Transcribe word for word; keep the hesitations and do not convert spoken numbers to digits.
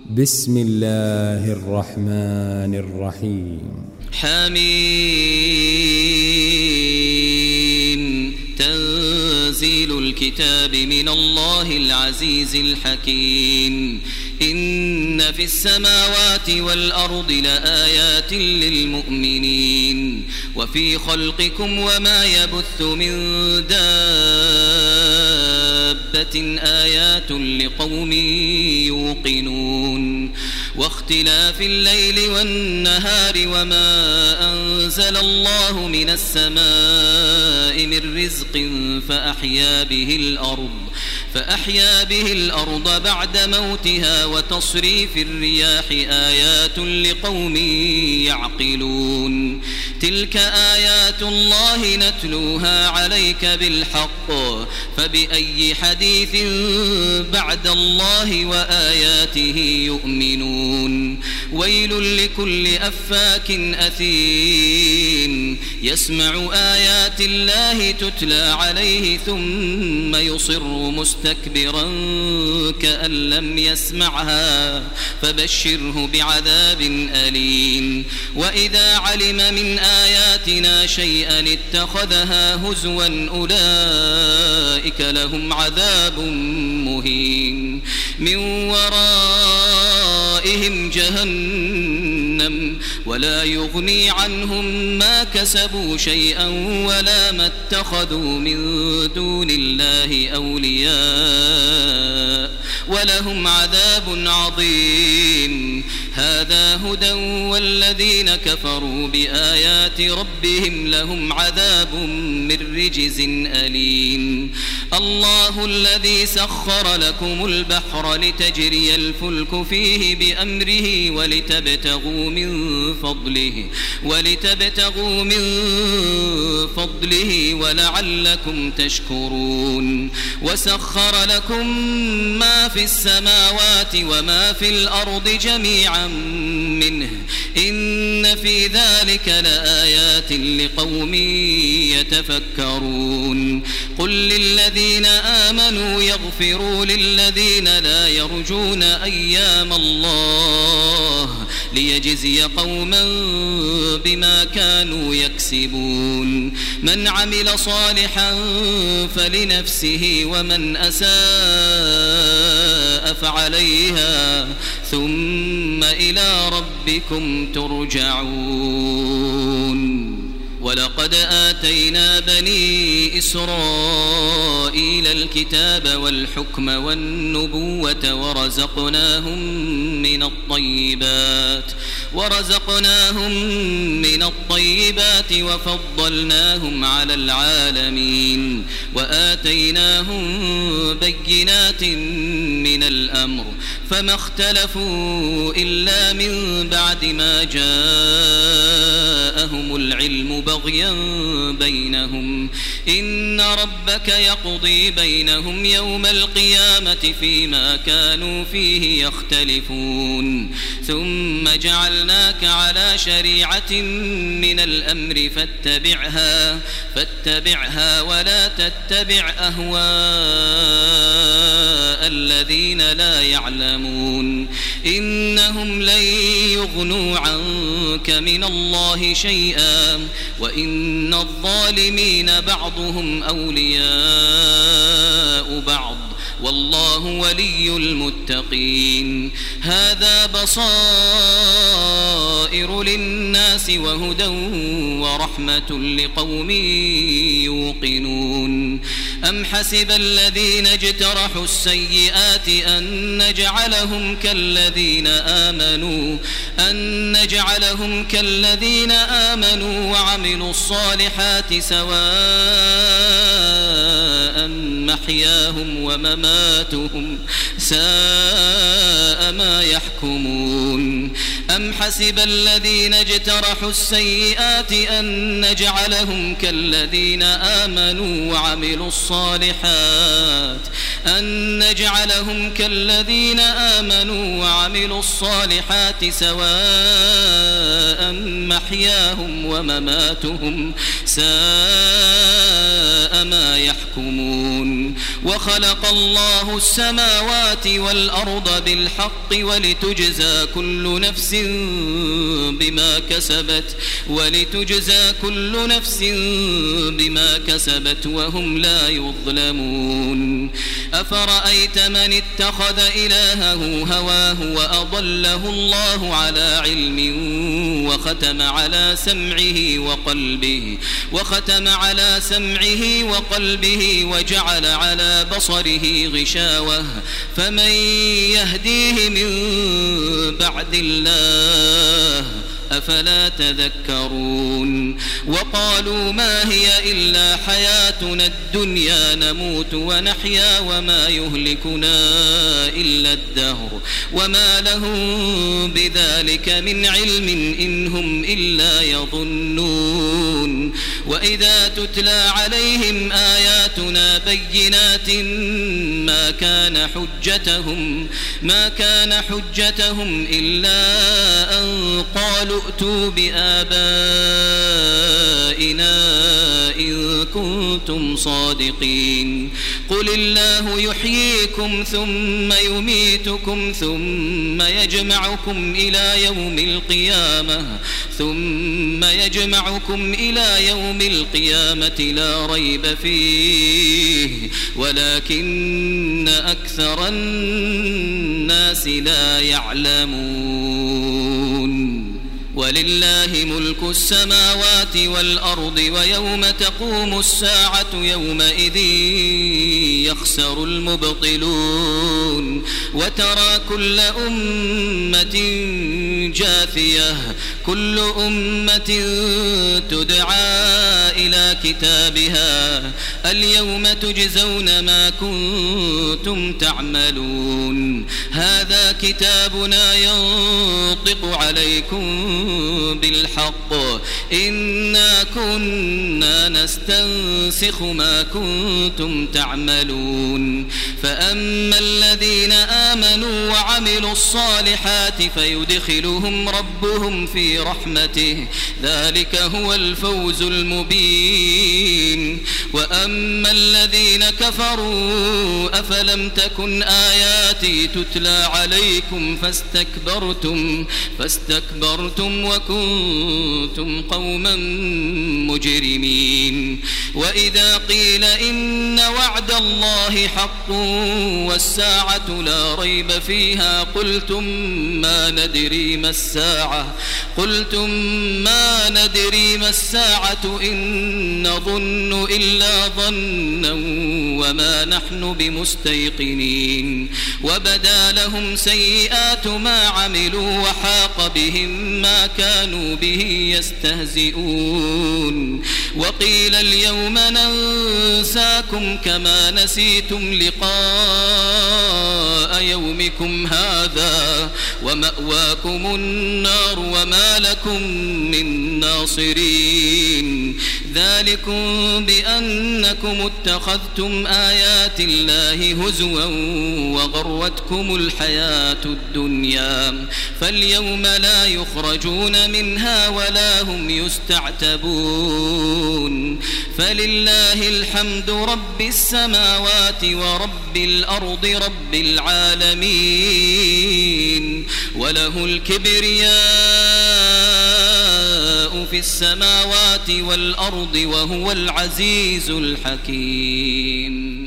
بسم الله الرحمن الرحيم. حميم. تنزيل الكتاب من الله العزيز الحكيم. إن في السماوات والأرض لآيات للمؤمنين وفي خلقكم وما يبث من دابة آيات لقوم يوقنون واختلاف الليل والنهار وما أنزل الله من السماء من رزق فأحيا به الأرض فأحيا به الأرض بعد موتها وتصريف الرياح آيات لقوم يعقلون. تلك آيات الله نتلوها عليك بالحق فبأي حديث بعد الله وآياته يؤمنون. ويل لكل أفاك أثيم يسمع آيات الله تتلى عليه ثم يصر مستكبرا كأن لم يسمعها فبشره بعذاب أليم. وإذا علم من آياتنا شيئا اتخذها هزوا أولئك لهم عذاب مهين من ورائهم جهنم ولا يغني عنهم ما كسبوا شيئا ولا ما اتخذوا من دون الله أولياء ولهم عذاب عظيم. هذا هدى والذين كفروا بآيات ربهم لهم عذاب من رجز أليم. الله الذي سخر لكم البحر لتجري الفلك فيه بأمره ولتبتغوا من فضله ولتبتغوا من فضله ولعلكم تشكرون. وسخر لكم ما في السماوات وما في الأرض جميعا منه إن في ذلك لآيات لقوم يتفكرون. قل للذين آمنوا يغفروا للذين لا يرجون أيام الله ليجزي قوما بما كانوا يكسبون. من عمل صالحا فلنفسه ومن أساء فعليها ثم إلى ربكم ترجعون. ولقد آتينا بني إسرائيل الكتاب والحكم والنبوة ورزقناهم من الطيبات ورزقناهم من الطيبات وفضلناهم على العالمين وآتيناهم بينات من الأمر فما اختلفوا إلا من بعد ما جاءهم العلم بغيا بينهم. إن ربك يقضي بينهم يوم القيامة فيما كانوا فيه يختلفون. ثم جعلناك على شريعة من الأمر فاتبعها فاتبعها ولا تتبع أهواء الذين لا يعلمون. إنهم لن يغنوا عنك من الله شيئا وإن الظالمين بعضهم أولياء بعض والله ولي المتقين. هذا بصائر للناس وهدى ورحمة لقوم يوقنون. أم حسب الذين اجترحوا السيئات أن نجعلهم كالذين آمنوا أن نجعلهم كالذين آمنوا وعملوا الصالحات سواء محياهم ومماتهم ساء ما يحكمون. أم حسب الذين اجترحوا السيئات أن نجعلهم كالذين آمنوا وعملوا الصالحات أن نجعلهم كالذين آمنوا وعملوا الصالحات سواء محياهم ومماتهم ساء ما يحكمون. وخلق الله السماوات والأرض بالحق ولتجزى كل نفس بما كسبت ولتجزى كل نفس بما كسبت وهم لا يظلمون أفرأيت من اتخذ إلهه هواه وأضله الله على علم وختم على سمعه وقلبه وختم على سمعه وقلبه وجعل على بصره غشاوة فمن يهديه من بعد الله أفلا تذكرون وقالوا ما هي إلا حياتنا الدنيا نموت ونحيا وما يهلكنا إلا الدهر وما لهم بذلك من علم إن هم إلا يظنون وإذا تتلى عليهم آياتنا بينات ما كان حجتهم ما كان حجتهم إلا أن قالوا ائتوا بآبائنا إن كنتم صادقين قل الله يحييكم ثم يميتكم ثم يجمعكم إلى يوم القيامة ثم يجمعكم إلى يوم القيامة لا ريب فيه ولكن أكثر الناس لا يعلمون ولله ملك السماوات والأرض ويوم تقوم الساعة يومئذ يخسر المبطلون وترى كل أمة جاثية كل أمة تدعى إلى كتابها اليوم تجزون ما كنتم تعملون هذا كتابنا ينطق عليكم بالحق إنا كنا نستنسخ ما كنتم تعملون فأما الذين آمنوا وعملوا الصالحات فيدخلهم ربهم في رحمته ذلك هو الفوز المبين وأما الذين كفروا أفلم تكن آياتي تتلى عليكم فاستكبرتم فاستكبرتم وكنتم قوما مجرمين وإذا قيل إن وعد الله حق والساعة لا ريب فيها قلتم ما ندري ما الساعة قلتم ما ندري ما الساعة إن نظن إلا ظنا وما نحن بمستيقنين وبدا لهم سيئات ما عملوا وحاق بهم ما كانوا به يستهزئون وقيل اليوم ننساكم كما نسيتم لقاء يومكم هذا ومأواكم النار وما لكم من ناصرين ذلكم بأنكم اتخذتم آيات الله هزوا وغرتكم الحياة الدنيا فاليوم لا يخرجون منها ولا هم يستعتبون فلله الحمد رب السماوات ورب الأرض رب العالمين وله الكبرياء في السماوات والأرض وهو العزيز الحكيم.